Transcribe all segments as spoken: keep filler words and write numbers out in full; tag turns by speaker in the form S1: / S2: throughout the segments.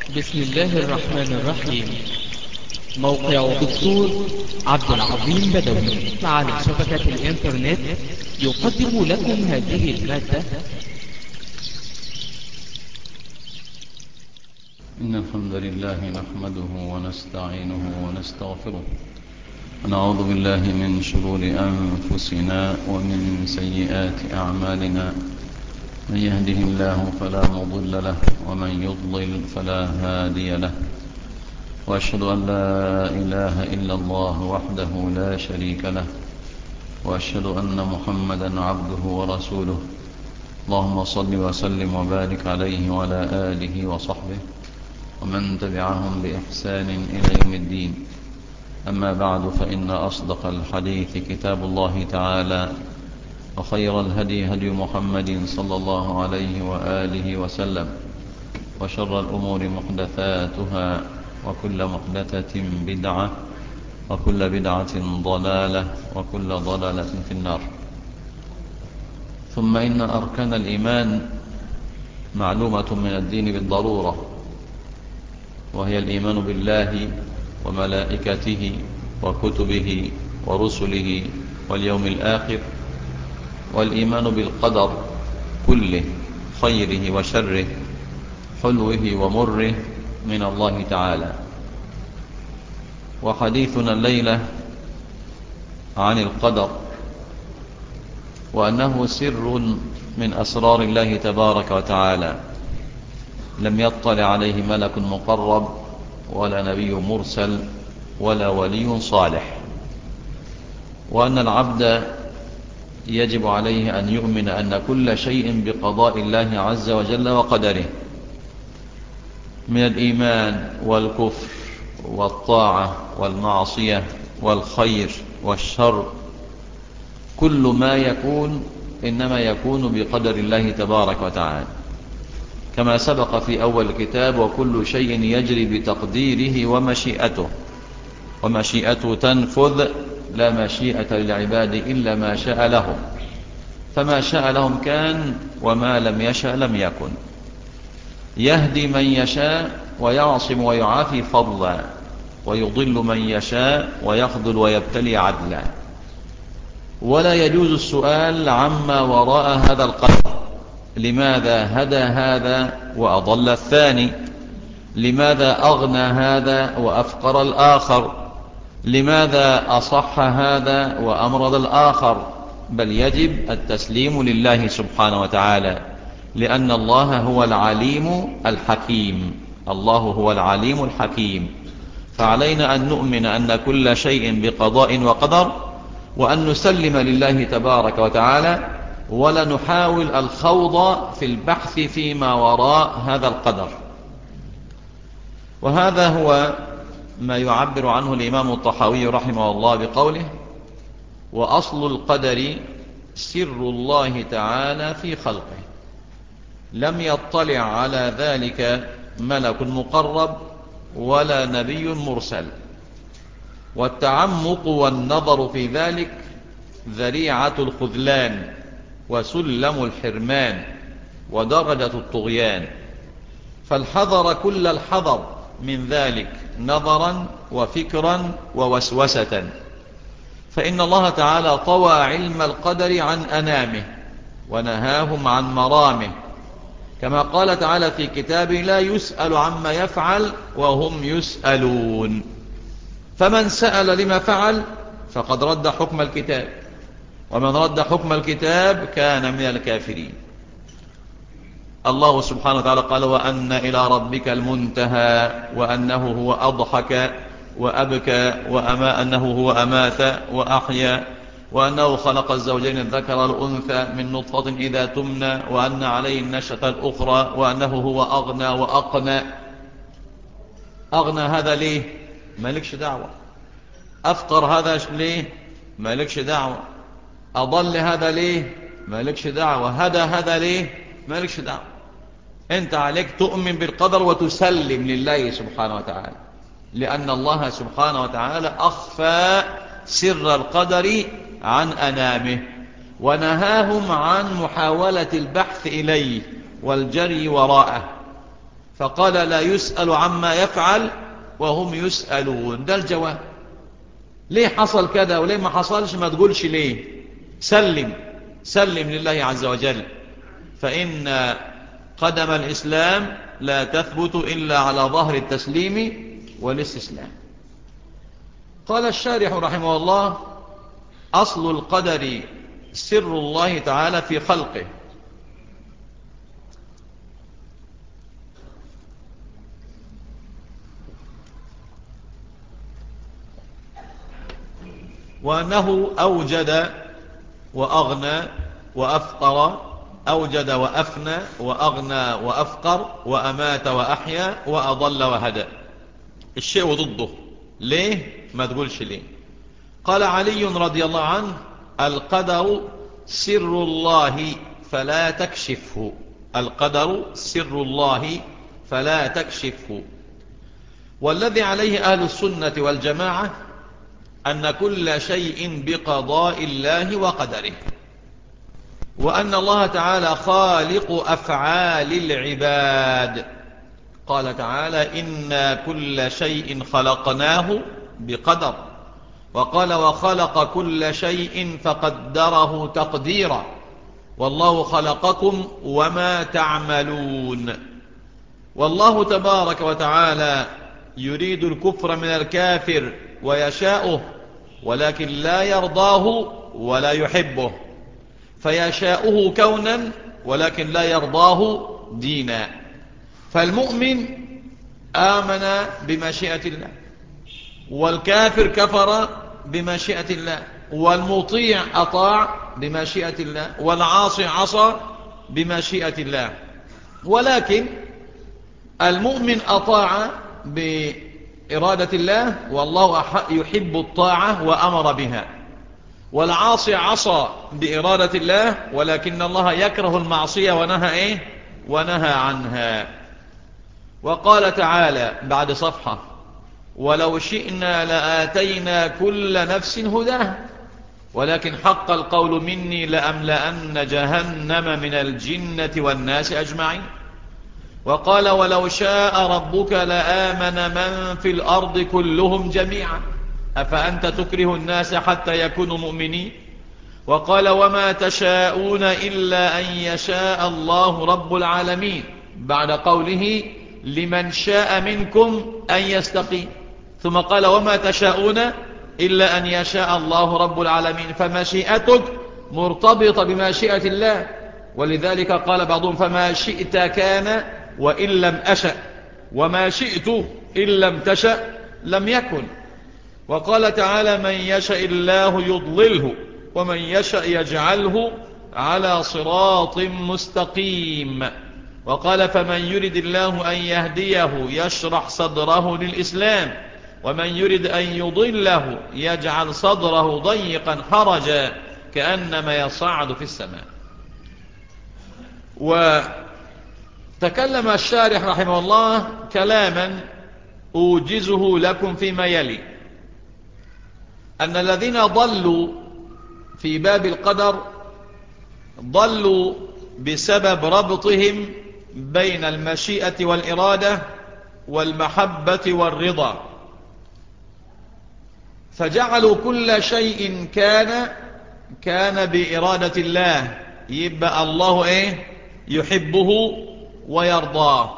S1: بسم الله الرحمن الرحيم. موقع دكتور عبد العظيم بدوي على شبكة الإنترنت يقدم لكم هذه المادة.
S2: إن الحمد لله نحمده ونستعينه ونستغفره ونعوذ بالله من شرور أنفسنا ومن سيئات أعمالنا. من يهده الله فلا مضل له ومن يضلل فلا هادي له، وأشهد أن لا إله إلا الله وحده لا شريك له، وأشهد أن محمدا عبده ورسوله. اللهم صل وسلم وبارك عليه وعلى آله وصحبه ومن تبعهم بإحسان إلى يوم الدين. أما بعد، فإن أصدق الحديث كتاب الله تعالى، وخير الهدي هدي محمد صلى الله عليه وآله وسلم، وشر الأمور محدثاتها، وكل محدثة بدعة، وكل بدعة ضلالة، وكل ضلالة في النار. ثم إن أركان الإيمان معلومة من الدين بالضرورة، وهي الإيمان بالله وملائكته وكتبه ورسله واليوم الآخر، والإيمان بالقدر كله، خيره وشره، حلوه ومره، من الله تعالى. وحديثنا الليلة عن القدر، وأنه سر من أسرار الله تبارك وتعالى، لم يطلع عليه ملك مقرب ولا نبي مرسل ولا ولي صالح. وأن العبد يجب عليه أن يؤمن أن كل شيء بقضاء الله عز وجل وقدره، من الإيمان والكفر والطاعة والمعصية والخير والشر. كل ما يكون إنما يكون بقدر الله تبارك وتعالى، كما سبق في أول الكتاب: وكل شيء يجري بتقديره ومشيئته، ومشيئته تنفذ، لا مشيئة للعباد إلا ما شاء لهم، فما شاء لهم كان، وما لم يشاء لم يكن. يهدي من يشاء ويعصم ويعافي فضلا، ويضل من يشاء ويخذل ويبتلي عدلا. ولا يجوز السؤال عما وراء هذا القدر: لماذا هدى هذا وأضل الثاني؟ لماذا أغنى هذا وأفقر الآخر؟ لماذا أصح هذا وأمرض الآخر؟ بل يجب التسليم لله سبحانه وتعالى، لأن الله هو العليم الحكيم. الله هو العليم الحكيم، فعلينا أن نؤمن أن كل شيء بقضاء وقدر، وأن نسلم لله تبارك وتعالى، ولا نحاول الخوض في البحث فيما وراء هذا القدر. وهذا هو ما يعبر عنه الإمام الطحاوي رحمه الله بقوله: وأصل القدر سر الله تعالى في خلقه، لم يطلع على ذلك ملك مقرب ولا نبي مرسل. والتعمق والنظر في ذلك ذريعة الخذلان، وسلم الحرمان، ودرجة الطغيان. فالحذر كل الحذر من ذلك، نظرا وفكرا ووسوسة. فإن الله تعالى طوى علم القدر عن أنامه، ونهاهم عن مرامه، كما قال تعالى في كتابه: لا يسأل عما يفعل وهم يسألون. فمن سأل لما فعل فقد رد حكم الكتاب، ومن رد حكم الكتاب كان من الكافرين. الله سبحانه وتعالى قال: وأن إلى ربك المنتهى، وأنه هو أضحك وأبكى، وأما أنه هو أمات وأحيا، وأنه خلق الزوجين الذكر والأنثى من نطفة إذا تمنى، وأن عليه النشأة الأخرى، وأنه هو أغنى وأقنى. أغنى هذا ليه؟ مالكش دعوة. أفقر هذا ليه؟ مالكش دعوة. أضل هذا ليه؟ مالكش دعوة. هدى هذا ليه؟ مالكش دعوة. أنت عليك تؤمن بالقدر وتسلم لله سبحانه وتعالى، لأن الله سبحانه وتعالى أخفى سر القدر عن أنامه، ونهاهم عن محاولة البحث إليه والجري وراءه. فقال لا يسأل عما يفعل وهم يسألون. ده الجواب. ليه حصل كذا وليه ما حصلش؟ ما تقولش ليه، سلم سلم لله عز وجل، فإن قدم الإسلام لا تثبت إلا على ظهر التسليم والاستسلام. قال الشارح رحمه الله: أصل القدر سر الله تعالى في خلقه، وأنه أوجد وأغنى وأفقر، أوجد وأفنى وأغنى وأفقر وأمات وأحيا وأضل وهدى. الشيء وضده. ليه؟ ما تقولش ليه. قال علي رضي الله عنه: القدر سر الله فلا تكشفه، القدر سر الله فلا تكشفه. والذي عليه أهل السنة والجماعة أن كل شيء بقضاء الله وقدره، وأن الله تعالى خالق أفعال العباد. قال تعالى: إنا كل شيء خلقناه بقدر. وقال: وخلق كل شيء فقدره تقديرا. والله خلقكم وما تعملون. والله تبارك وتعالى يريد الكفر من الكافر ويشاؤه، ولكن لا يرضاه ولا يحبه، فيشاؤه كونا ولكن لا يرضاه دينا. فالمؤمن آمن بمشيئة الله، والكافر كفر بمشيئة الله، والمطيع أطاع بمشيئة الله، والعاصي عصى بمشيئة الله. ولكن المؤمن أطاع بإرادة الله، والله يحب الطاعة وأمر بها. والعاصي عصى بإرادة الله، ولكن الله يكره المعصية ونهى إيه؟ ونهى عنها. وقال تعالى بعد صفحة: ولو شئنا لآتينا كل نفس هداها ولكن حق القول مني لأملأن جهنم من الجنة والناس أجمعين. وقال: ولو شاء ربك لآمن من في الأرض كلهم جميعا أفأنت تكره الناس حتى يكونوا مؤمنين. وقال: وما تشاءون إلا أن يشاء الله رب العالمين، بعد قوله: لمن شاء منكم أن يستقيم. ثم قال: وما تشاءون إلا أن يشاء الله رب العالمين. فمشيئتك مرتبطة بمشيئة الله، ولذلك قال بعضهم: فما شئت كان وإن لم أشأ، وما شئت إن لم تشأ لم يكن. وقال تعالى: من يشاء الله يضلله ومن يشاء يجعله على صراط مستقيم. وقال: فمن يرد الله أن يهديه يشرح صدره للإسلام ومن يرد أن يضله يجعل صدره ضيقا حرجا كأنما يصعد في السماء. وتكلم الشارح رحمه الله كلاما أوجزه لكم فيما يلي: أن الذين ضلوا في باب القدر ضلوا بسبب ربطهم بين المشيئة والإرادة والمحبة والرضا، فجعلوا كل شيء كان كان بإرادة الله، يبقى الله إيه؟ يحبه ويرضاه.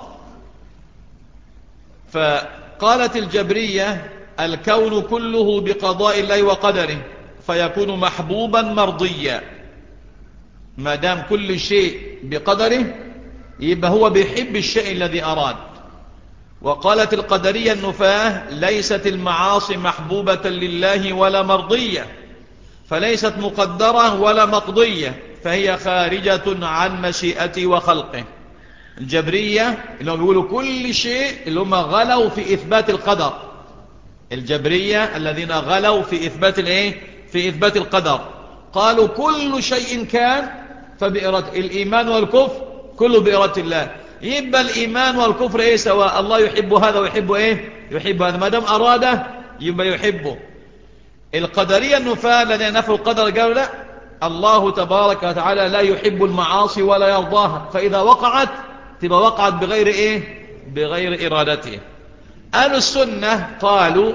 S2: فقالت الجبرية: الكون كله بقضاء الله وقدره، فيكون محبوبا مرضيا. ما دام كل شيء بقدره يبقى هو بيحب الشيء الذي أراد. وقالت القدرية النفاة: ليست المعاصي محبوبة لله ولا مرضية، فليست مقدرة ولا مقضية، فهي خارجة عن مشيئته وخلقه. الجبرية اللي هم بيقولوا كل شيء، اللي هم غلوا في إثبات القدر، الجبرية الذين غلوا في إثبات الإيه؟ في إثبات القدر، قالوا كل شيء كان فبإرادة. الإيمان والكفر كله بإرادة الله، يبقى الإيمان والكفر إيه؟ سواء. الله يحب هذا ويحب إيه؟ يحب هذا، ما دام أراده يبقى يحبه. القدرية النفاة الذين نفوا القدر قالوا لا، الله تبارك وتعالى لا يحب المعاصي ولا يرضاها، فإذا وقعت تبقى وقعت بغير إيه؟ بغير إرادته. أهل السنة قالوا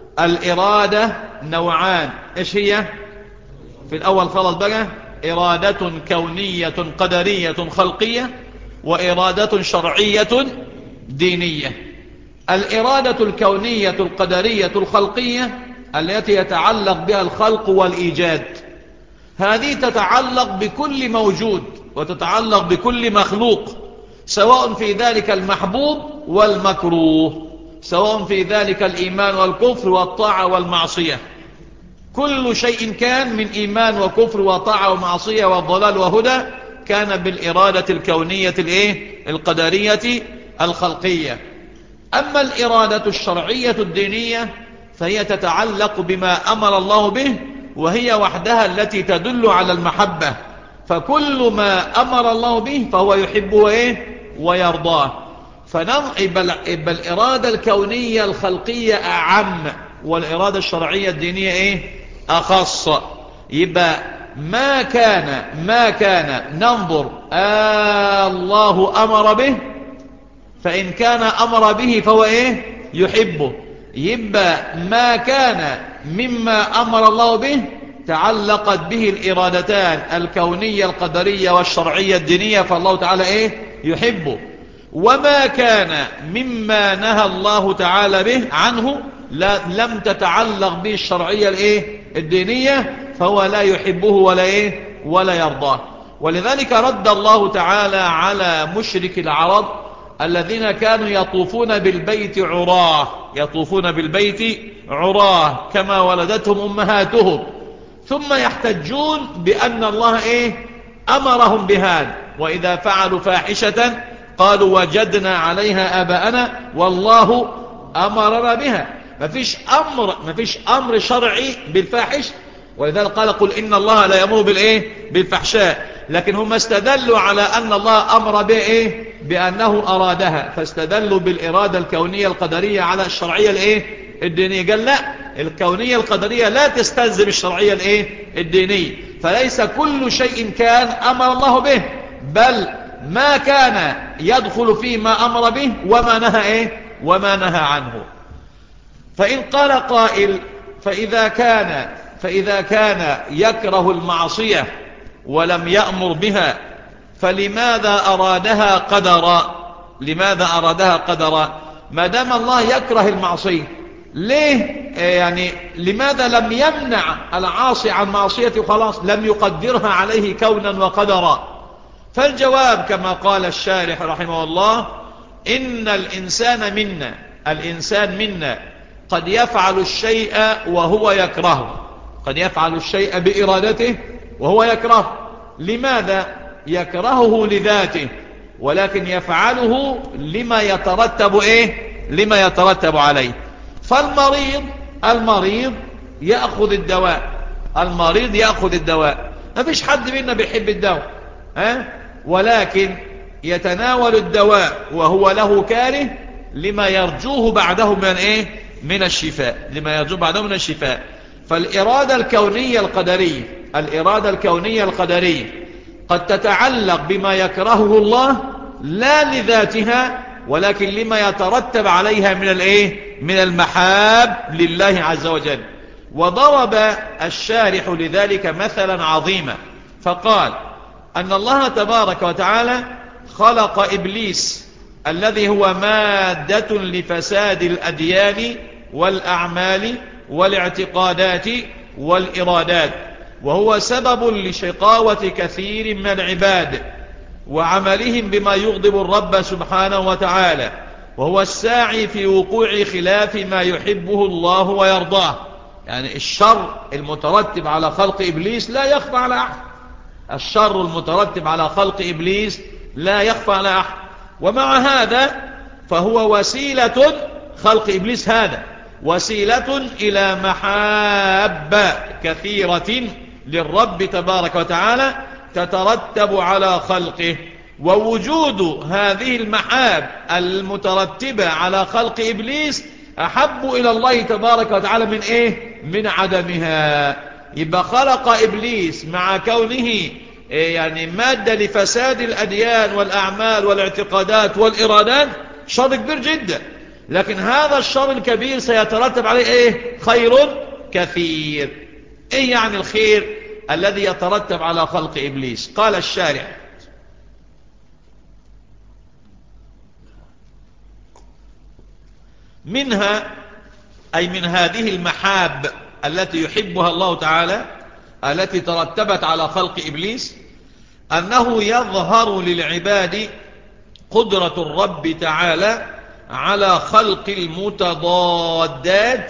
S2: الإرادة نوعان. إيش هي؟ في الأول خلص بقى: إرادة كونية قدرية خلقية، وإرادة شرعية دينية. الإرادة الكونية القدرية الخلقية التي يتعلق بها الخلق والإيجاد، هذه تتعلق بكل موجود وتتعلق بكل مخلوق، سواء في ذلك المحبوب والمكروه، سواء في ذلك الإيمان والكفر والطاعة والمعصية. كل شيء كان من إيمان وكفر وطاعة ومعصية والضلال وهدى كان بالإرادة الكونية الإيه؟ القدرية الخلقية. أما الإرادة الشرعية الدينية فهي تتعلق بما أمر الله به، وهي وحدها التي تدل على المحبة. فكل ما أمر الله به فهو يحبه إيه؟ ويرضاه. فنضعب الإرادة الكونية الخلقية أعم، والإرادة الشرعية الدينية إيه؟ أخص. يبقى ما كان ما كان ننظر آه الله أمر به، فإن كان أمر به فهو إيه؟ يحبه. يبقى ما كان مما أمر الله به تعلقت به الإرادتان الكونية القدرية والشرعية الدينية، فالله تعالى إيه؟ يحبه. وما كان مما نهى الله تعالى به عنه لا لم تتعلق به الشرعية الإيه؟ الدينية، فهو لا يحبه ولا إيه؟ ولا يرضاه. ولذلك رد الله تعالى على مشرك العرب الذين كانوا يطوفون بالبيت عراه، يطوفون بالبيت عراه كما ولدتهم أمهاتهم، ثم يحتجون بأن الله إيه؟ أمرهم بهذا. وإذا فعلوا فاحشة قالوا وجدنا عليها آباءنا والله أمرنا بها. ما فيش أمر ما فيش أمر شرعي بالفاحش، ولذلك قال قل إن الله لا يأمر بالإيه؟ بالفحشاء. لكن هم استدلوا على أن الله أمر بإيه؟ بأنه أرادها، فاستدلوا بالإرادة الكونية القدرية على الشرعية الإيه؟ الدينية. قال لا، الكونية القدرية لا تستلزم الشرعية الإيه؟ الدينية. فليس كل شيء كان أمر الله به، بل ما كان يدخل فيما أمر به وما نهى إيه؟ وما نهى عنه. فإن قال قائل فإذا كان فإذا كان يكره المعصية ولم يأمر بها فلماذا أرادها قدرا؟ لماذا أرادها قدرا؟ ما دام الله يكره المعصية، ليه يعني لماذا لم يمنع العاصي عن معصيته خلاص، لم يقدرها عليه كونا وقدرا؟ فالجواب كما قال الشارح رحمه الله: إن الإنسان منا الإنسان منا قد يفعل الشيء وهو يكرهه، قد يفعل الشيء بإرادته وهو يكرهه. لماذا؟ يكرهه لذاته، ولكن يفعله لما يترتب إيه؟ لما يترتب عليه. فالمريض المريض يأخذ الدواء المريض يأخذ الدواء ما فيش حد منا بيحب الدواء، ها؟ ولكن يتناول الدواء وهو له كاره لما يرجوه بعده من إيه؟ من الشفاء، لما يرجوه بعده من الشفاء. فالإرادة الكونية القدرية الإرادة الكونية القدرية قد تتعلق بما يكرهه الله لا لذاتها، ولكن لما يترتب عليها من الايه؟ من المحاب لله عز وجل. وضرب الشارح لذلك مثلا عظيما فقال أن الله تبارك وتعالى خلق إبليس الذي هو مادة لفساد الأديان والأعمال والاعتقادات والإرادات، وهو سبب لشقاوة كثير من العباد وعملهم بما يغضب الرب سبحانه وتعالى، وهو الساعي في وقوع خلاف ما يحبه الله ويرضاه. يعني الشر المترتب على خلق إبليس لا يخفى على أحد، الشر المترتب على خلق إبليس لا يخفى على أحد. ومع هذا فهو وسيلة، خلق إبليس هذا وسيلة إلى محابة كثيرة للرب تبارك وتعالى تترتب على خلقه. ووجود هذه المحاب المترتبة على خلق إبليس أحب إلى الله تبارك وتعالى من إيه؟ من عدمها. يبقى خلق إبليس مع كونه يعني مادة لفساد الأديان والأعمال والاعتقادات والإرادات، شر كبير جدا، لكن هذا الشر الكبير سيترتب عليه ايه؟ خير كثير. ايه يعني الخير الذي يترتب على خلق إبليس؟ قال الشارع: منها، أي من هذه المحاب التي يحبها الله تعالى التي ترتبت على خلق إبليس، أنه يظهر للعباد قدرة الرب تعالى على خلق المتضادات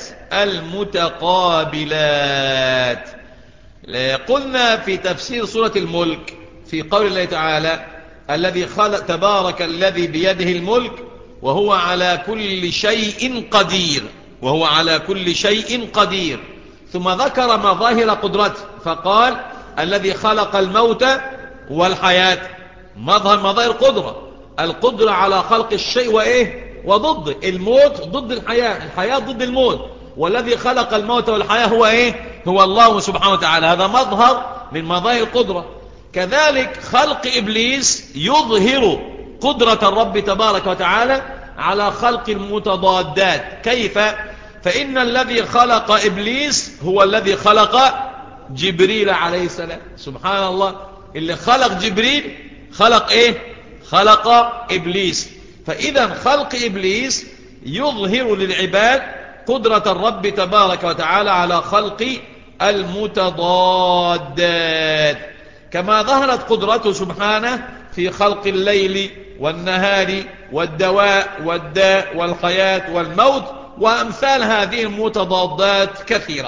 S2: المتقابلات. قلنا في تفسير سورة الملك في قول الله تعالى: الذي خلق تبارك الذي بيده الملك وهو على كل شيء قدير، وهو على كل شيء قدير، ثم ذكر مظاهر قدرته فقال: الذي خلق الموت والحياة. مظهر مظاهر قدرة، القدرة على خلق الشيء وإيه؟ وضد الموت ضد الحياة، الحياة ضد الموت، والذي خلق الموت والحياة هو إيه؟ هو الله سبحانه وتعالى. هذا مظهر من مظاهر القدرة. كذلك خلق إبليس يظهر قدرة الرب تبارك وتعالى على خلق المتضادات. كيف؟ فإن الذي خلق إبليس هو الذي خلق جبريل عليه السلام. سبحان الله، اللي خلق جبريل خلق إيه؟ خلق إبليس. فإذا خلق إبليس يظهر للعباد قدرة الرب تبارك وتعالى على خلق المتضادات، كما ظهرت قدرته سبحانه في خلق الليل والنهار والدواء والداء والحياة والموت وأمثال هذه المتضادات كثيرة.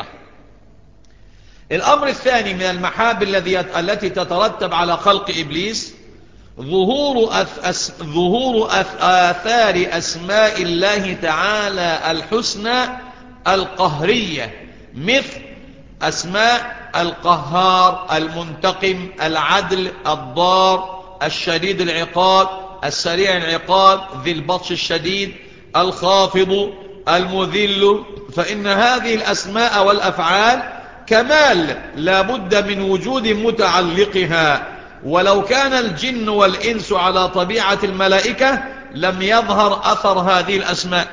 S2: الأمر الثاني من المحاب التي تترتب على خلق إبليس ظهور, أث... أس... ظهور أث... آثار أسماء الله تعالى الحسنى القهرية، مثل أسماء القهار، المنتقم، العدل، الضار، الشديد العقاب، السريع العقاب، ذي البطش الشديد، الخافض، المذل. فإن هذه الأسماء والأفعال كمال لا بد من وجود متعلقها، ولو كان الجن والإنس على طبيعة الملائكة لم يظهر أثر هذه الأسماء.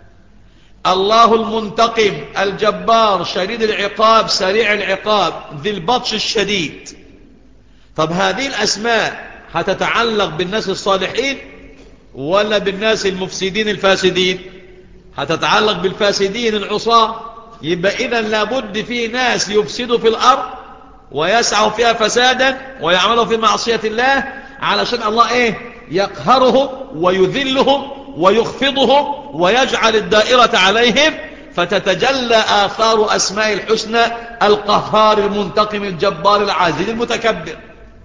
S2: الله المنتقم، الجبار، شديد العقاب، سريع العقاب، ذي البطش الشديد. طب هذه الأسماء هتتعلق بالناس الصالحين ولا بالناس المفسدين الفاسدين؟ هتتعلق بالفاسدين العصاة. يبقى إذا لابد في ناس يفسدوا في الأرض ويسعوا فيها فسادا ويعملوا في معصية الله علشان الله إيه؟ يقهرهم ويذلهم ويخفضهم ويجعل الدائرة عليهم، فتتجلى آثار أسماء الحسنى: القهار، المنتقم، الجبار، العزيز، المتكبر.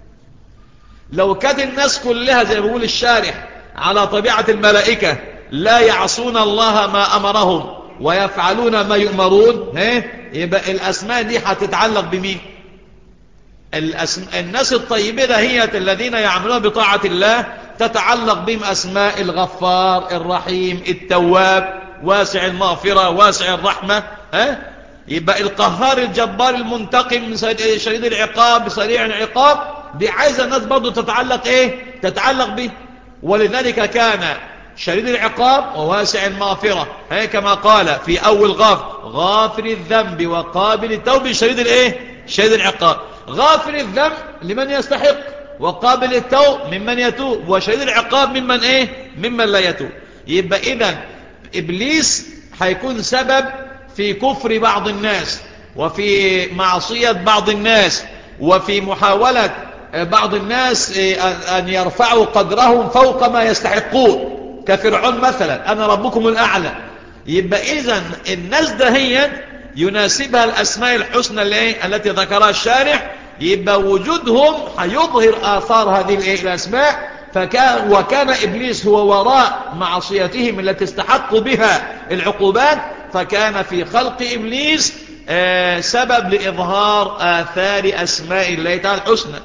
S2: لو كانت الناس كلها زي ما بيقول الشارح على طبيعة الملائكة لا يعصون الله ما أمرهم ويفعلون ما يؤمرون، يبقى الأسماء دي هتتعلق بمين؟ الأسم... الناس الطيبين هي الذين يعملون بطاعة الله تتعلق بهم أسماء الغفار، الرحيم، التواب، واسع المغفرة، واسع الرحمة. ها؟ يبقى القهار، الجبار، المنتقم، شديد العقاب، سريع العقاب، دي عايزة الناس برضو تتعلق ايه؟ تتعلق به. ولذلك كان شديد العقاب وواسع المغفرة، ها؟ كما قال في أول غافر: غافر الذنب وقابل التوب، شديد الايه؟ شديد العقاب. غافر الذنب لمن يستحق، وقابل التوب ممن يتوب، وشديد العقاب ممن ايه؟ ممن لا يتوب. يبقى إذن إبليس هيكون سبب في كفر بعض الناس، وفي معصية بعض الناس، وفي محاولة بعض الناس أن يرفعوا قدرهم فوق ما يستحقون، كفرعون مثلا: أنا ربكم الأعلى. يبقى إذن الناس دهيا يناسبها الأسماء الحسنى التي ذكرها الشارح، يبقى وجودهم هيظهر آثار هذه الأسماء. فكان وكان إبليس هو وراء معصيتهم التي استحقوا بها العقوبات، فكان في خلق إبليس آه سبب لإظهار آثار أسماء الله تعالى الحسنى.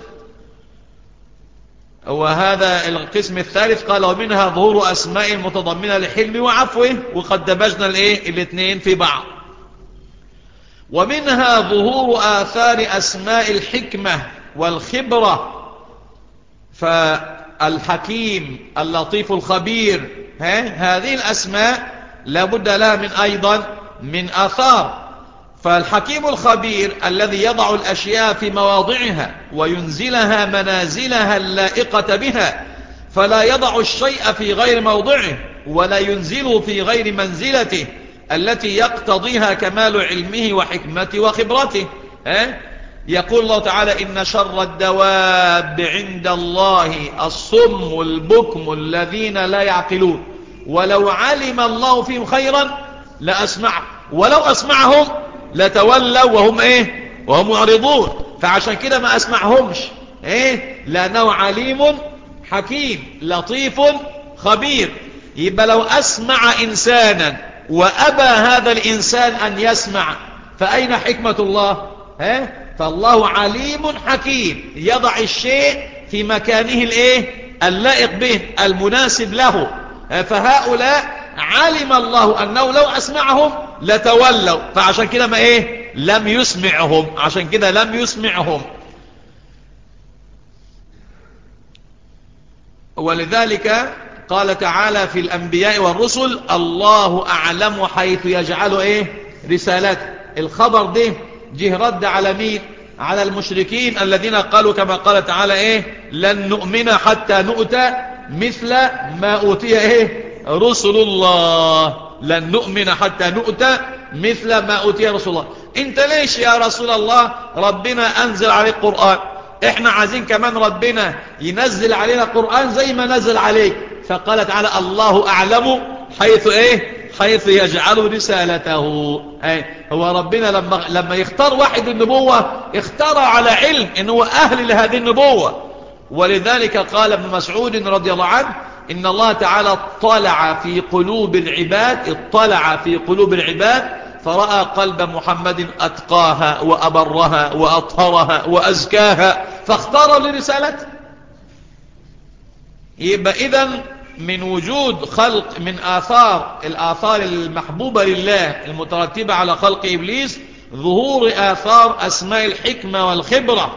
S2: وهذا القسم الثالث قال: ومنها ظهور أسماء متضمنة لحلم وعفوه، وقد دمجنا الاثنين في بعض. ومنها ظهور آثار أسماء الحكمة والخبرة، فالحكيم، اللطيف الخبير، ها هذه الأسماء لابد لها من أيضا من آثار. فالحكيم الخبير الذي يضع الأشياء في مواضعها وينزلها منازلها اللائقة بها، فلا يضع الشيء في غير موضعه ولا ينزله في غير منزلته التي يقتضيها كمال علمه وحكمته وخبرته. ها؟ يقول الله تعالى: إن شر الدواب عند الله الصم البكم الذين لا يعقلون ولو علم الله فيهم خيرا لأسمعهم ولو أسمعهم لتولوا وهم ايه وهم معرضون. فعشان كده ما أسمعهمش ايه لأنه عليم حكيم لطيف خبير. يبقى لو أسمع إنسانا وأبى هذا الإنسان أن يسمع فأين حكمة الله؟ ها؟ فالله عليم حكيم يضع الشيء في مكانه الايه اللائق به المناسب له. فهؤلاء علم الله أنه لو أسمعهم لتولوا، فعشان كده ما ايه لم يسمعهم، عشان كده لم يسمعهم. ولذلك قال تعالى في الأنبياء والرسل: الله أعلم حيث يجعل ايه رسالته. الخبر ده جه رد على مين؟ على المشركين الذين قالوا كما قال تعالى ايه لن نؤمن حتى نؤتى مثل ما أوتي ايه رسل الله. لن نؤمن حتى نؤتى مثل ما أوتي رسول الله. انت ليش يا رسول الله ربنا أنزل عليك قرآن؟ احنا عايزين كمان ربنا ينزل علينا قرآن زي ما نزل عليك. فقال تعالى: الله أعلم حيث ايه حيث يجعل رسالته. ايه هو ربنا لما لما يختار واحد النبوة اختار على علم انه اهل لهذه النبوة. ولذلك قال ابن مسعود رضي الله عنه: إن الله تعالى اطلع في قلوب العباد اطلع في قلوب العباد فرأى قلب محمد أتقاها وأبرها وأطهرها وأزكاها فاختار لرسالته. يبقى إذن من وجود خلق من آثار الآثار المحبوبة لله المترتبة على خلق إبليس ظهور آثار أسماء الحكمة والخبرة.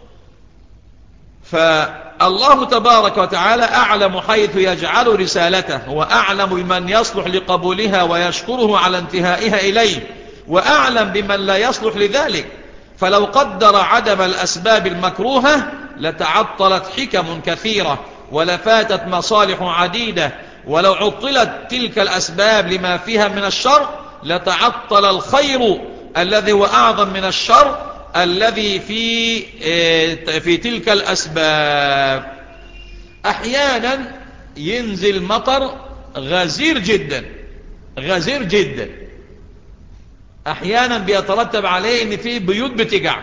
S2: فالله تبارك وتعالى أعلم حيث يجعل رسالته، وأعلم بمن يصلح لقبولها ويشكره على انتهائها إليه، وأعلم بمن لا يصلح لذلك. فلو قدر عدم الأسباب المكروهة لتعطلت حكم كثيرة ولفاتت مصالح عديدة، ولو عطلت تلك الأسباب لما فيها من الشر لتعطل الخير الذي هو أعظم من الشر الذي في في تلك الأسباب. أحيانا ينزل مطر غزير جدا غزير جدا، أحيانا بيترتب عليه ان في بيوت بتقع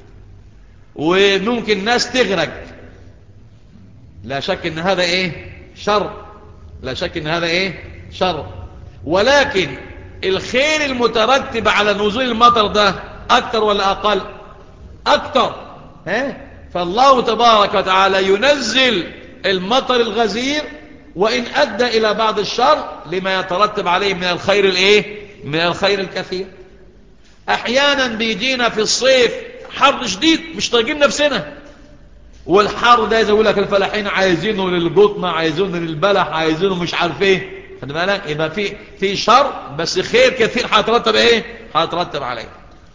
S2: وممكن ناس تغرق. لا شك ان هذا ايه شر، لا شك ان هذا ايه شر. ولكن الخير المترتب على نزول المطر ده اكتر ولا اقل؟ اكتر. ها؟ فالله تبارك وتعالى ينزل المطر الغزير وان ادى الى بعض الشر لما يترتب عليه من الخير الايه من الخير الكثير. احيانا بيجينا في الصيف حر شديد مش طايقين نفسنا، والحر ده يقول لك الفلاحين عايزينه للقطنه، عايزينه للبلح، عايزينه مش عارف ايه. خد بالك يبقى في في شر بس خير كثير هيترتب ايه هيترتب عليه.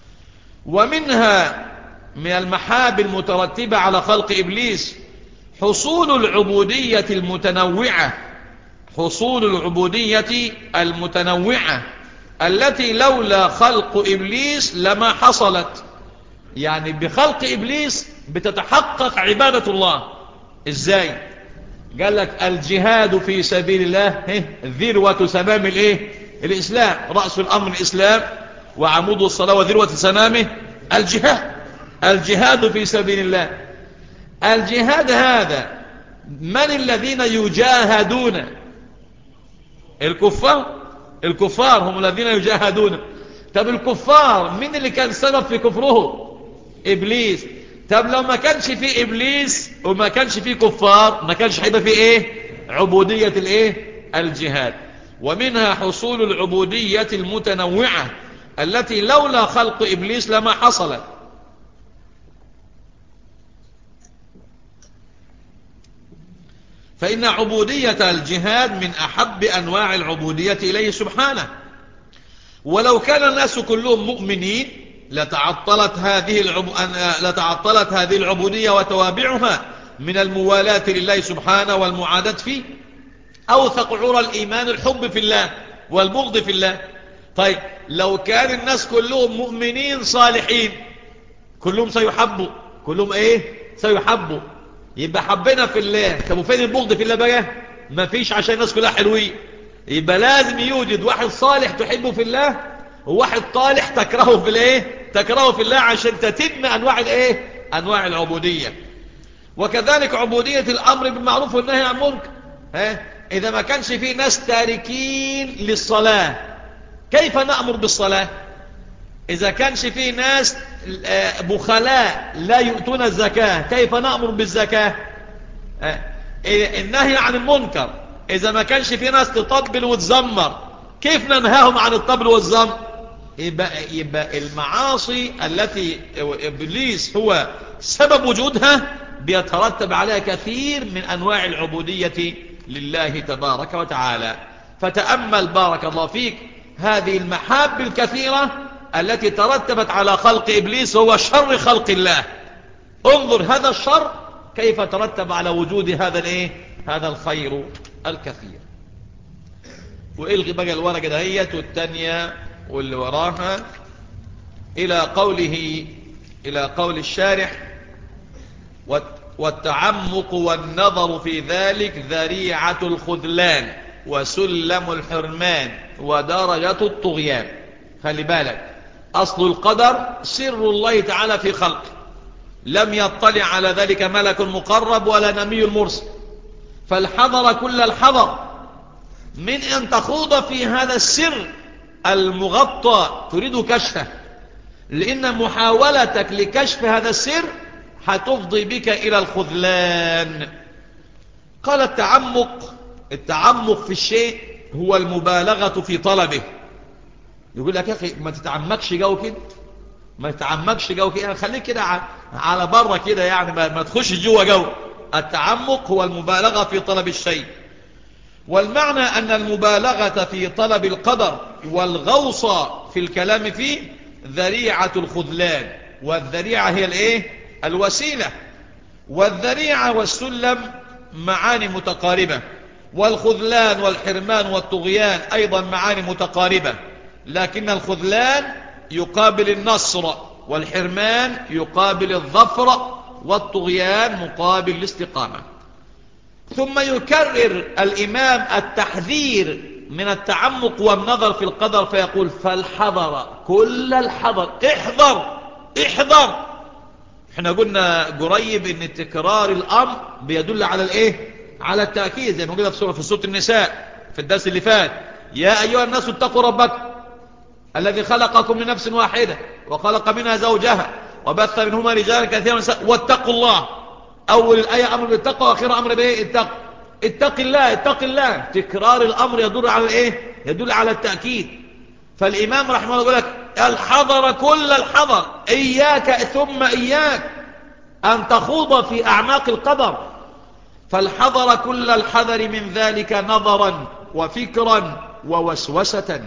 S2: ومنها من المحاب المترتبة على خلق إبليس حصول العبودية المتنوعة حصول العبودية المتنوعة التي لولا خلق إبليس لما حصلت. يعني بخلق إبليس بتتحقق عبادة الله. إزاي؟ قال لك الجهاد في سبيل الله ذروة سنام الايه الإسلام، رأس الأمر الإسلام وعمود الصلاة وذروة سنامه الجهاد. الجهاد في سبيل الله. الجهاد هذا من الذين يجاهدون؟ الكفار. الكفار هم الذين يجاهدون. طب الكفار من اللي كان سبب في كفره؟ إبليس. طب لو ما كانش في إبليس وما كانش في كفار ما كانش هيبقى في إيه عبودية الإيه الجهاد. ومنها حصول العبودية المتنوعة التي لولا خلق إبليس لما حصلت. فإن عبودية الجهاد من أحب أنواع العبودية إليه سبحانه. ولو كان الناس كلهم مؤمنين لتعطلت هذه العب... لتعطلت هذه العبودية وتوابعها من الموالاة لله سبحانه والمعاداة فيه. أوثق عرى الإيمان الحب في الله والبغض في الله. طيب لو كان الناس كلهم مؤمنين صالحين كلهم سيحبوا، كلهم ايه سيحبوا، يبقى حبنا في الله. طب وفين البغض في الله بقى؟ ما فيش، عشان الناس كلها حلوين. يبقى لازم يوجد واحد صالح تحبه في الله وواحد طالح تكرهه في الايه تكرهه في الله، عشان تتم انواع الايه انواع العبودية. وكذلك عبودية الامر بالمعروف والنهي عن المنكر. ها اذا ما كانش فيه ناس تاركين للصلاة كيف نأمر بالصلاة؟ إذا كانش فيه ناس بخلاء لا يؤتون الزكاة كيف نأمر بالزكاة؟ النهي عن المنكر إذا ما كانش فيه ناس تطبل وتزمر كيف ننهاهم عن الطبل والزمر؟ يبقى, يبقى المعاصي التي إبليس هو سبب وجودها بيترتب عليها كثير من أنواع العبودية لله تبارك وتعالى. فتأمل بارك الله فيك هذه المحاب الكثيرة التي ترتبت على خلق إبليس، هو شر خلق الله. انظر هذا الشر كيف ترتب على وجود هذا الايه هذا الخير الكثير. والغي بقى الورقة دهيت والتانية واللي وراها إلى قوله إلى قول الشارح: والتعمق والنظر في ذلك ذريعة الخذلان وسلم الحرمان ودرجة الطغيان. خلي بالك، أصل القدر سر الله تعالى في خلقه، لم يطلع على ذلك ملك مقرب ولا نبي مرسل، فالحذر كل الحذر من أن تخوض في هذا السر المغطى تريد كشفه، لأن محاولتك لكشف هذا السر هتفضي بك إلى الخذلان. قال التعمق التعمق في الشيء هو المبالغة في طلبه. يقول لك يا أخي ما تتعمقش جو كده، ما تتعمقش جو كده، خليك كده على بره كده، يعني ما تخش جوه جو. التعمق هو المبالغة في طلب الشيء، والمعنى أن المبالغة في طلب القدر والغوص في الكلام فيه ذريعة الخذلان. والذريعة هي الايه الوسيلة، والذريعة والسلم معاني متقاربة، والخذلان والحرمان والطغيان أيضا معاني متقاربة، لكن الخذلان يقابل النصر، والحرمان يقابل الظفر، والطغيان مقابل الاستقامة. ثم يكرر الإمام التحذير من التعمق والنظر في القدر فيقول: فالحذر كل الحذر، احذر احذر. احنا قلنا قريب ان تكرار الامر بيدل على الايه على التأكيد، زي ما قلنا في سورة في سورة النساء في الدرس اللي فات: يا ايها الناس اتقوا ربكم الذي خلقكم من نفس واحدة وخلق منها زوجها وبث منهما رجالا كثيرا ونساء واتقوا الله. اول الايه امر بالتقوى واخر امر بايه اتق اتق الله اتق الله. تكرار الامر يدل على الايه يدل على التأكيد. فالامام رحمه الله يقول لك: الحذر كل الحذر، اياك ثم اياك ان تخوض في اعماق القدر. فالحذر كل الحذر من ذلك نظرا وفكرا ووسوسة.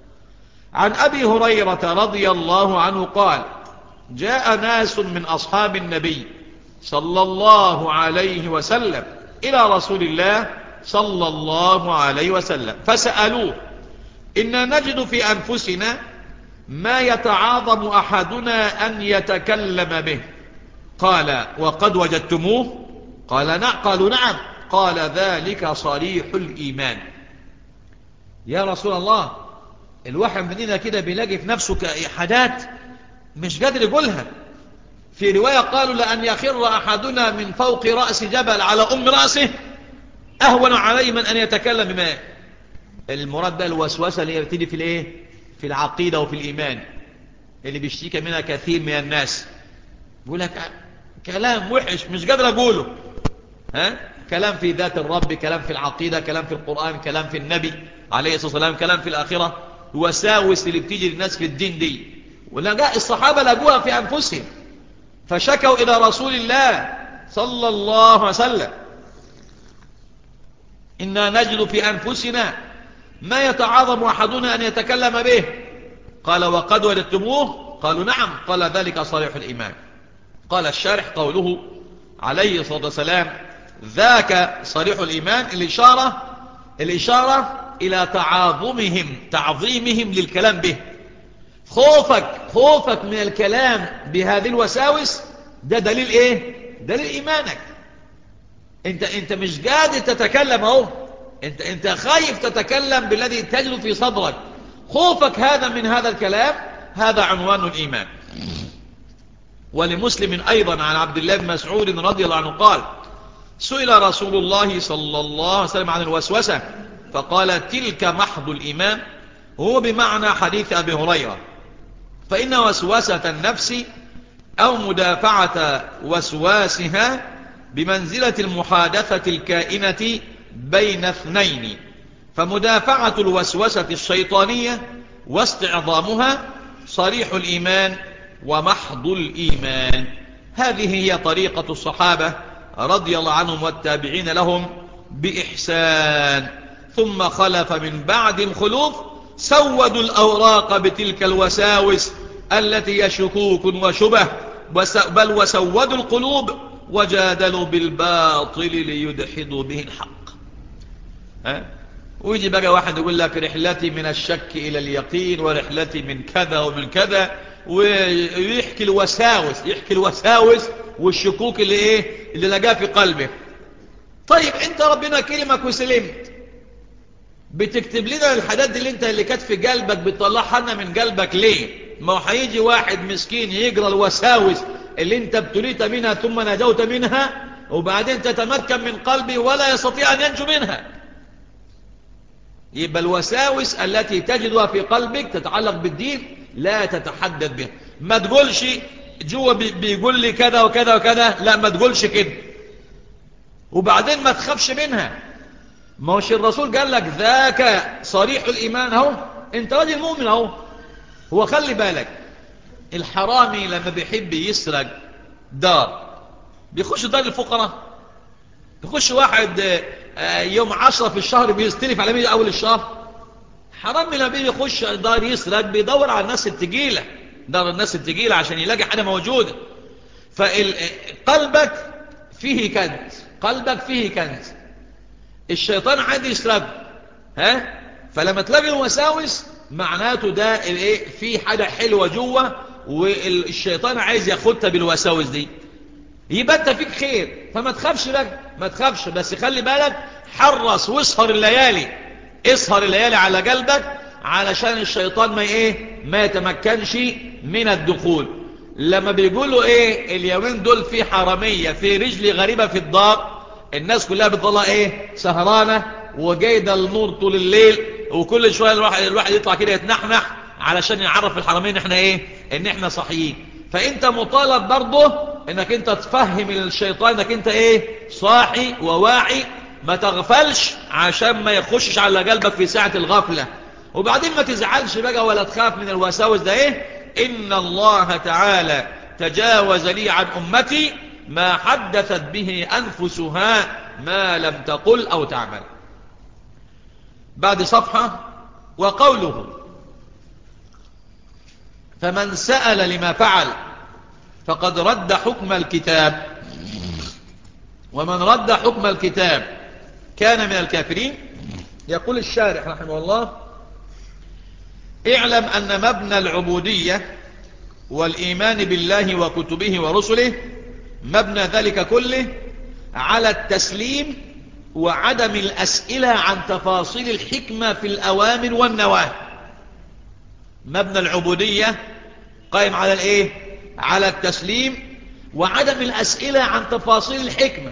S2: عن ابي هريرة رضي الله عنه قال: جاء ناس من اصحاب النبي صلى الله عليه وسلم إلى رسول الله صلى الله عليه وسلم فسألوه: إنا نجد في أنفسنا ما يتعاظم أحدنا أن يتكلم به. قال: وقد وجدتموه؟ قال: نعم. قالوا: نعم. قال: ذلك صريح الإيمان. يا رسول الله، الواحد مننا كده بيلاقي في نفسه حاجات مش قادر يقولها. في رواية قالوا: لأن يخر أحدنا من فوق رأس جبل على أم رأسه أهون عليه من أن يتكلم بما. المراد بقى الوسوسة اللي يبتدي في الايه في العقيدة وفي الإيمان، اللي بيشتكي منها كثير من الناس. بيقول لك كلام وحش مش قادر أقوله، ها كلام في ذات الرب، كلام في العقيدة، كلام في القرآن، كلام في النبي عليه الصلاة والسلام، كلام في الآخرة. وساوس اللي بتيجي للناس في الدين دي، ولقى الصحابة لقوها في أنفسهم فشكوا إلى رسول الله صلى الله عليه وسلم. إنا نجد في أنفسنا ما يتعاظم أحدنا أن يتكلم به. قال وقد وجدتموه؟ قالوا نعم. قال ذلك صريح الإيمان. قال الشارح قوله عليه الصلاة والسلام ذاك صريح الإيمان، الإشارة الإشارة إلى تعاظمهم تعظيمهم للكلام به. خوفك خوفك من الكلام بهذه الوساوس ده دليل إيه؟ دليل إيمانك. انت انت مش قادر تتكلم اهو، انت انت خايف تتكلم بالذي تجد في صدرك. خوفك هذا من هذا الكلام هذا عنوان الإيمان. ولمسلم أيضا عن عبد الله بن مسعود رضي الله عنه قال سئل رسول الله صلى الله عليه وسلم عن الوسوسة فقال تلك محض الإيمان، هو بمعنى حديث أبي هريرة. فإن وسوسة النفس أو مدافعة وسواسها بمنزلة المحادثة الكائنة بين اثنين، فمدافعة الوسوسة الشيطانية واستعظامها صريح الإيمان ومحض الإيمان. هذه هي طريقة الصحابة رضي الله عنهم والتابعين لهم بإحسان. ثم خلف من بعد الخلوف سودوا الأوراق بتلك الوساوس التي هي شكوك وشبه، بل وسودوا القلوب وجادلوا بالباطل ليدحضوا به الحق. ها؟ ويجي بقى واحد يقول لك رحلتي من الشك إلى اليقين، ورحلتي من كذا ومن كذا، ويحكي الوساوس يحكي الوساوس والشكوك اللي ايه اللي لقاه في قلبه. طيب انت ربنا كلمك وسلمت، بتكتب لنا الحاجات اللي انت اللي كانت في قلبك بتطلعها لنا من قلبك ليه؟ ما هو هيجي واحد مسكين يقرا الوساوس اللي انت ابتليت منها ثم نجوت منها، وبعدين تتمكن من قلبي ولا يستطيع ان ينجو منها. يبقى الوساوس التي تجدها في قلبك تتعلق بالدين لا تتحدث بها. ما تقولش جوا بيقول لي كذا وكذا وكذا، لا ما تقولش كده، وبعدين ما تخافش منها. ما هوش الرسول قال لك ذاك صريح الإيمان اهو، انت راجل مؤمن اهو. هو خلي بالك الحرامي لما بيحب يسرق دار بيخش دار الفقراء، بيخش واحد يوم عشرة في الشهر بيستلف على مين اول الشهر. حرامي لما بيخش دار يسرق بيدور على الناس التقيلة، دار الناس التقيلة عشان يلاقي حاجة موجودة. فقلبك فيه كنز، قلبك فيه كنز، الشيطان عادي يسرقه. ها؟ فلما تلاقي الوساوس معناته ده الايه في حاجة حلوة جوه والشيطان عايز ياخدها بالوساوس دي، يبقى انت فيك خير. فما تخافش لك، ما تخافش، بس خلي بالك حرص واسهر الليالي، اسهر الليالي على قلبك علشان الشيطان ما ايه ما يتمكنش من الدخول. لما بيقولوا ايه اليومين دول في حرامية في رجل غريبة في الدار، الناس كلها بتطلع ايه سهرانة وجايدة النور طول الليل، وكل شوية الواحد, الواحد يطلع كده يتنحنح علشان يعرف الحرامين احنا ايه ان احنا صحيين. فانت مطالب برضه انك انت تفهم الشيطان انك انت ايه صاحي وواعي، ما تغفلش عشان ما يخشش على قلبك في ساعة الغفلة. وبعدين ما تزعلش بقى ولا تخاف من الوساوس ده ايه. ان الله تعالى تجاوز لي عن امتي ما حدثت به انفسها ما لم تقل او تعمل. بعد صفحة وقوله فمن سأل لما فعل فقد رد حكم الكتاب، ومن رد حكم الكتاب كان من الكافرين. يقول الشارح رحمه الله اعلم أن مبنى العبودية والإيمان بالله وكتبه ورسله مبنى ذلك كله على التسليم وعدم الأسئلة عن تفاصيل الحكمة في الأوامر والنواهي. مبنى العبودية قائم على الايه على التسليم وعدم الأسئلة عن تفاصيل الحكمة.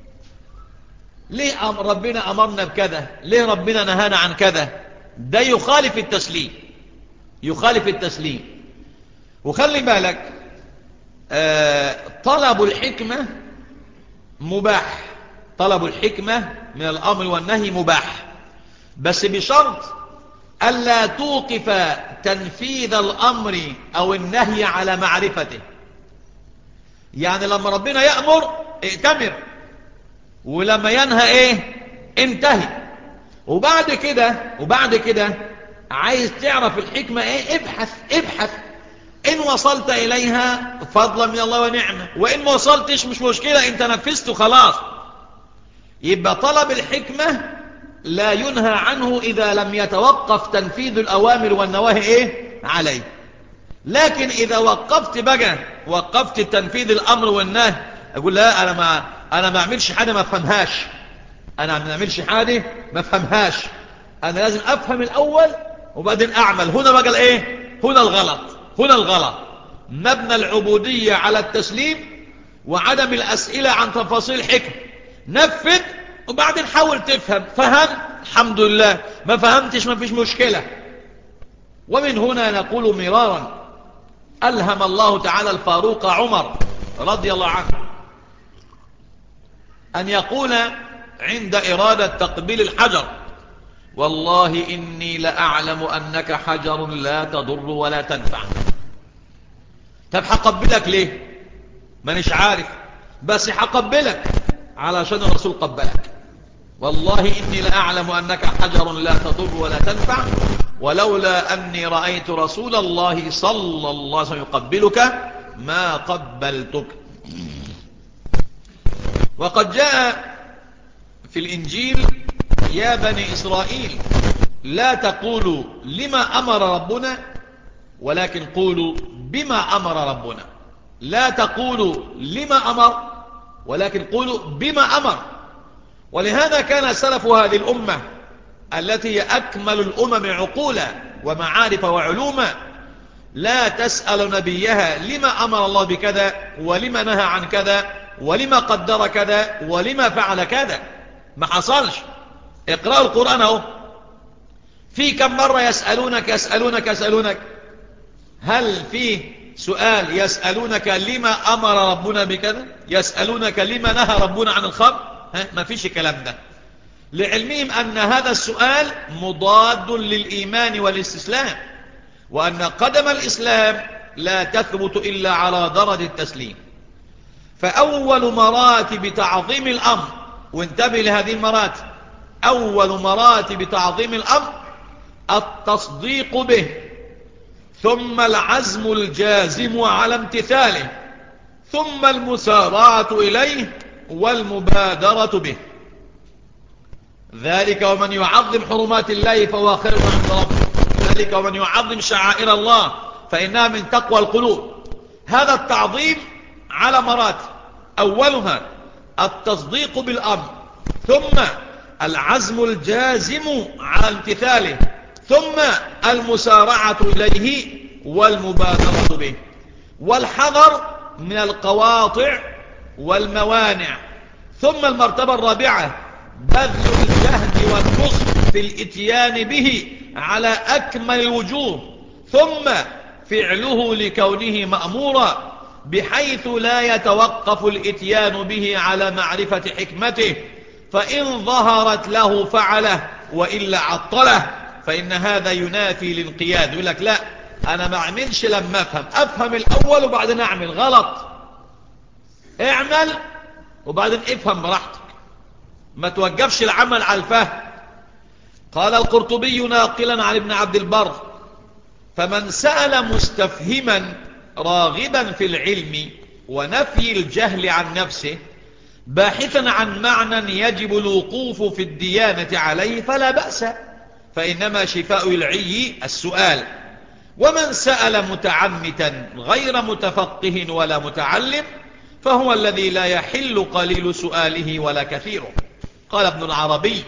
S2: ليه ربنا أمرنا بكذا؟ ليه ربنا نهانا عن كذا؟ ده يخالف التسليم، يخالف التسليم. وخلي بالك آه طلب الحكمة مباح، طلب الحكمة من الأمر والنهي مباح، بس بشرط ألا توقف تنفيذ الأمر أو النهي على معرفته. يعني لما ربنا يأمر ائتمر، ولما ينهى ايه انتهي. وبعد كده وبعد كده عايز تعرف الحكمة ايه، ابحث ابحث. ان وصلت اليها فضلا من الله ونعمة، وان ما وصلتش مش مشكلة، انت نفذت خلاص. يبقى طلب الحكمة لا ينهى عنه اذا لم يتوقف تنفيذ الاوامر والنواهي ايه عليه. لكن اذا وقفت بقى وقفت تنفيذ الامر والنهي، اقول لا انا ما انا ما اعملش حاجة ما افهمهاش، انا ما اعملش حاجة ما افهمهاش، انا لازم افهم الاول وبعدين اعمل. هنا بقى الايه، هنا الغلط، هنا الغلط. مبنى العبودية على التسليم وعدم الاسئلة عن تفاصيل الحكم. نفذ وبعدين حاول تفهم، فهم الحمد لله، ما فهمتش ما فيش مشكلة. ومن هنا نقول مرارا، ألهم الله تعالى الفاروق عمر رضي الله عنه أن يقول عند إرادة تقبيل الحجر: والله إني لأعلم أنك حجر لا تضر ولا تنفع. طب حقبلك ليه؟ مانيش عارف، بس حقبلك علشان الرسول قبلك. والله إني لأعلم أنك حجر لا تضر ولا تنفع، ولولا أني رأيت رسول الله صلى الله عليه وسلم يقبلك ما قبلتك. وقد جاء في الإنجيل: يا بني إسرائيل لا تقولوا لما أمر ربنا ولكن قولوا بما أمر ربنا. لا تقولوا لما أمر ولكن قولوا بما أمر. ولهذا كان سلف هذه الأمة التي هي أكمل الأمم عقولا ومعارف وعلوما لا تسأل نبيها لما أمر الله بكذا ولما نهى عن كذا ولما قدر كذا ولما فعل كذا. ما حصلش. اقرأوا القرآن اهو، في كم مرة يسألونك يسألونك يسألونك؟ هل في سؤال يسألونك لما أمر ربنا بكذا؟ يسألونك لما نهى ربنا عن الخمر؟ ما فيش الكلام ده، لعلمهم أن هذا السؤال مضاد للإيمان والاستسلام، وأن قدم الإسلام لا تثبت إلا على درجة التسليم. فأول مراتب تعظيم الأمر، وانتبه لهذه المراتب، أول مراتب تعظيم الأمر التصديق به، ثم العزم الجازم على امتثاله، ثم المسارعة إليه والمبادرة به. ذلك ومن يعظم حرمات الله فهو خير عند ربه، ذلك ومن يعظم شعائر الله فإنها من تقوى القلوب. هذا التعظيم على مراتب، أولها التصديق بالأمر، ثم العزم الجازم على امتثاله، ثم المسارعة إليه والمبادرة به، والحذر من القواطع والموانع. ثم المرتبة الرابعة بذل الجهد والنصح في الاتيان به على أكمل الوجوه، ثم فعله لكونه مأمورا بحيث لا يتوقف الاتيان به على معرفة حكمته، فإن ظهرت له فعله وإلا عطله، فإن هذا ينافي الانقياد. يقول لك لا أنا ما أعملش لما أفهم، أفهم الأول وبعدين أعمل. غلط، اعمل وبعدين افهم براحتك، ما توقفش العمل على الفهم. قال القرطبي ناقلا عن ابن عبد البر: فمن سأل مستفهما راغبا في العلم ونفي الجهل عن نفسه باحثا عن معنى يجب الوقوف في الديانة عليه فلا بأس، فإنما شفاء العي السؤال. ومن سأل متعمتا غير متفقه ولا متعلم فهو الذي لا يحل قليل سؤاله ولا كثيره. قال ابن العربي: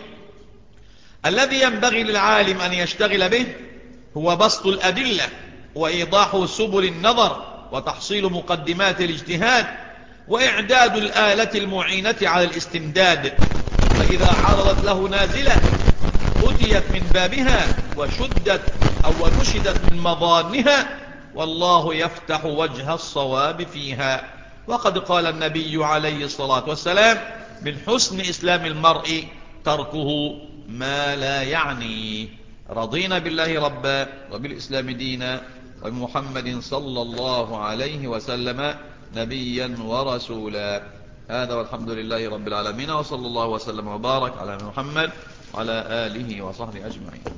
S2: الذي ينبغي للعالم أن يشتغل به هو بسط الأدلة وإيضاح سبل النظر وتحصيل مقدمات الاجتهاد وإعداد الآلة المعينة على الاستمداد، فإذا عرضت له نازلة أتيت من بابها وشدت أو نشدت من مضانها، والله يفتح وجه الصواب فيها. وقد قال النبي عليه الصلاة والسلام: من حسن إسلام المرء تركه ما لا يعني. رضينا بالله ربا وبالإسلام دينا وبمحمد صلى الله عليه وسلم نبيا ورسولا. هذا والحمد لله رب العالمين، وصلى الله وسلم وبارك على محمد على آله وصحبه أجمعين.